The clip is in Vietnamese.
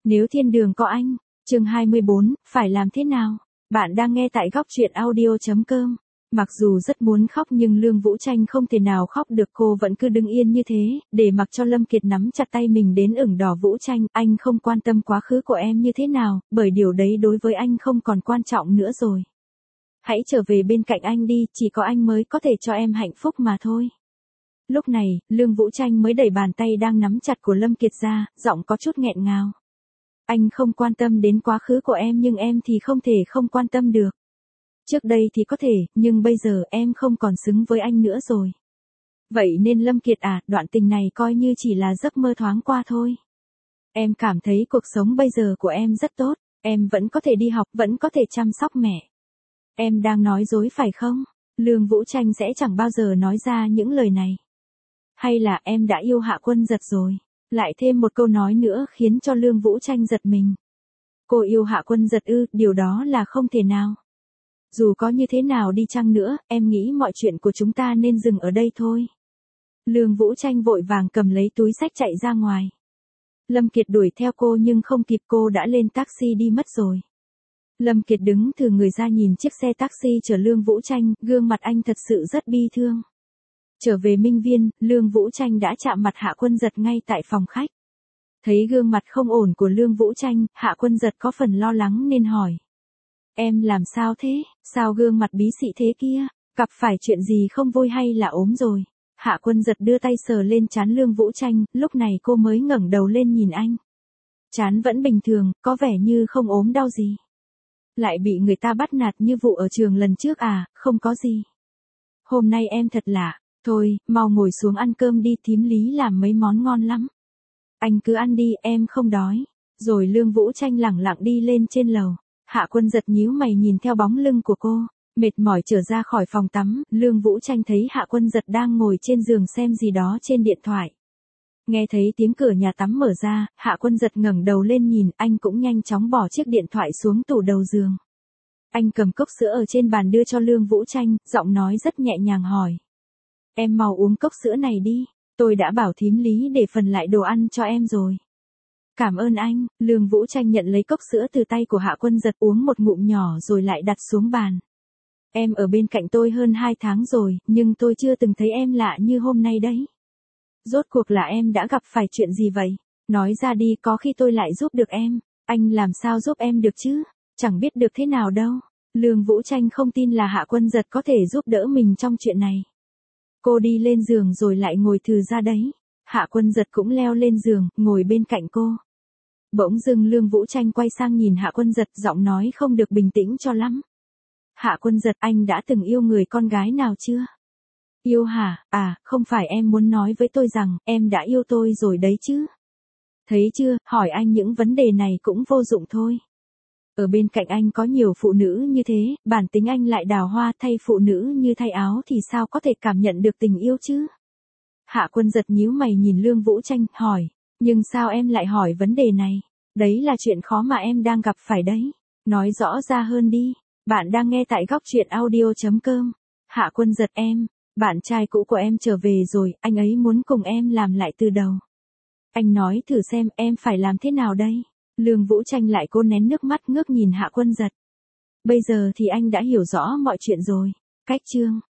Nếu thiên đường có anh, chương 24, phải làm thế nào? Bạn đang nghe tại góc truyện audio.com. Mặc dù rất muốn khóc nhưng Lương Vũ Tranh không thể nào khóc được, cô vẫn cứ đứng yên như thế, để mặc cho Lâm Kiệt nắm chặt tay mình đến ửng đỏ. Vũ Tranh, anh không quan tâm quá khứ của em như thế nào, bởi điều đấy đối với anh không còn quan trọng nữa rồi. Hãy trở về bên cạnh anh đi, chỉ có anh mới có thể cho em hạnh phúc mà thôi. Lúc này, Lương Vũ Tranh mới đẩy bàn tay đang nắm chặt của Lâm Kiệt ra, giọng có chút nghẹn ngào. Anh không quan tâm đến quá khứ của em nhưng em thì không thể không quan tâm được. Trước đây thì có thể, nhưng bây giờ em không còn xứng với anh nữa rồi. Vậy nên Lâm Kiệt à, đoạn tình này coi như chỉ là giấc mơ thoáng qua thôi. Em cảm thấy cuộc sống bây giờ của em rất tốt, em vẫn có thể đi học, vẫn có thể chăm sóc mẹ. Em đang nói dối phải không? Lương Vũ Tranh sẽ chẳng bao giờ nói ra những lời này. Hay là em đã yêu Hạ Quân Giật rồi? Lại thêm một câu nói nữa khiến cho Lương Vũ Tranh giật mình. Cô yêu Hạ Quân Giật ư? Điều đó là không thể nào. Dù có như thế nào đi chăng nữa, em nghĩ mọi chuyện của chúng ta nên dừng ở đây thôi. Lương Vũ Tranh vội vàng cầm lấy túi xách chạy ra ngoài. Lâm Kiệt đuổi theo cô nhưng không kịp, cô đã lên taxi đi mất rồi. Lâm Kiệt đứng thừ người ra nhìn chiếc xe taxi chở Lương Vũ Tranh, gương mặt anh thật sự rất bi thương. Trở về Minh Viên, Lương Vũ Tranh đã chạm mặt Hạ Quân Giật ngay tại phòng khách. Thấy gương mặt không ổn của Lương Vũ Tranh, Hạ Quân Giật có phần lo lắng nên hỏi. Em làm sao thế? Sao gương mặt bí xị thế kia? Gặp phải chuyện gì không vui hay là ốm rồi? Hạ Quân Giật đưa tay sờ lên trán Lương Vũ Tranh, lúc này cô mới ngẩng đầu lên nhìn anh. Trán vẫn bình thường, có vẻ như không ốm đau gì. Lại bị người ta bắt nạt như vụ ở trường lần trước à? Không có gì. Hôm nay em thật lạ. Thôi, mau ngồi xuống ăn cơm đi, thím Lý làm mấy món ngon lắm. Anh cứ ăn đi, em không đói. Rồi Lương Vũ Tranh lẳng lặng đi lên trên lầu. Hạ Quân Giật nhíu mày nhìn theo bóng lưng của cô. Mệt mỏi trở ra khỏi phòng tắm, Lương Vũ Tranh thấy Hạ Quân Giật đang ngồi trên giường xem gì đó trên điện thoại. Nghe thấy tiếng cửa nhà tắm mở ra, Hạ Quân Giật ngẩng đầu lên nhìn, anh cũng nhanh chóng bỏ chiếc điện thoại xuống tủ đầu giường. Anh cầm cốc sữa ở trên bàn đưa cho Lương Vũ Tranh, giọng nói rất nhẹ nhàng hỏi. Em mau uống cốc sữa này đi, tôi đã bảo thím Lý để phần lại đồ ăn cho em rồi. Cảm ơn anh. Lương Vũ Tranh nhận lấy cốc sữa từ tay của Hạ Quân Giật, uống một ngụm nhỏ rồi lại đặt xuống bàn. Em ở bên cạnh tôi hơn 2 tháng rồi, nhưng tôi chưa từng thấy em lạ như hôm nay đấy. Rốt cuộc là em đã gặp phải chuyện gì vậy? Nói ra đi, có khi tôi lại giúp được em. Anh làm sao giúp em được chứ? Chẳng biết được thế nào đâu. Lương Vũ Tranh không tin là Hạ Quân Giật có thể giúp đỡ mình trong chuyện này. Cô đi lên giường rồi lại ngồi thừ ra đấy. Hạ Quân Giật cũng leo lên giường, ngồi bên cạnh cô. Bỗng dưng Lương Vũ Tranh quay sang nhìn Hạ Quân Giật, giọng nói không được bình tĩnh cho lắm. Hạ Quân Giật, anh đã từng yêu người con gái nào chưa? Yêu hả? À, không phải em muốn nói với tôi rằng em đã yêu tôi rồi đấy chứ? Thấy chưa, hỏi anh những vấn đề này cũng vô dụng thôi. Ở bên cạnh anh có nhiều phụ nữ như thế, bản tính anh lại đào hoa, thay phụ nữ như thay áo thì sao có thể cảm nhận được tình yêu chứ? Hạ Quân Giật nhíu mày nhìn Lương Vũ Tranh, hỏi. Nhưng sao em lại hỏi vấn đề này? Đấy là chuyện khó mà em đang gặp phải đấy. Nói rõ ra hơn đi. Bạn đang nghe tại góc truyện audio.com. Hạ Quân Giật, bạn trai cũ của em trở về rồi, anh ấy muốn cùng em làm lại từ đầu. Anh nói thử xem em phải làm thế nào đây? Lương Vũ Tranh lại cố nén nước mắt ngước nhìn Hạ Quân Giật. Bây giờ thì anh đã hiểu rõ mọi chuyện rồi. Cách chương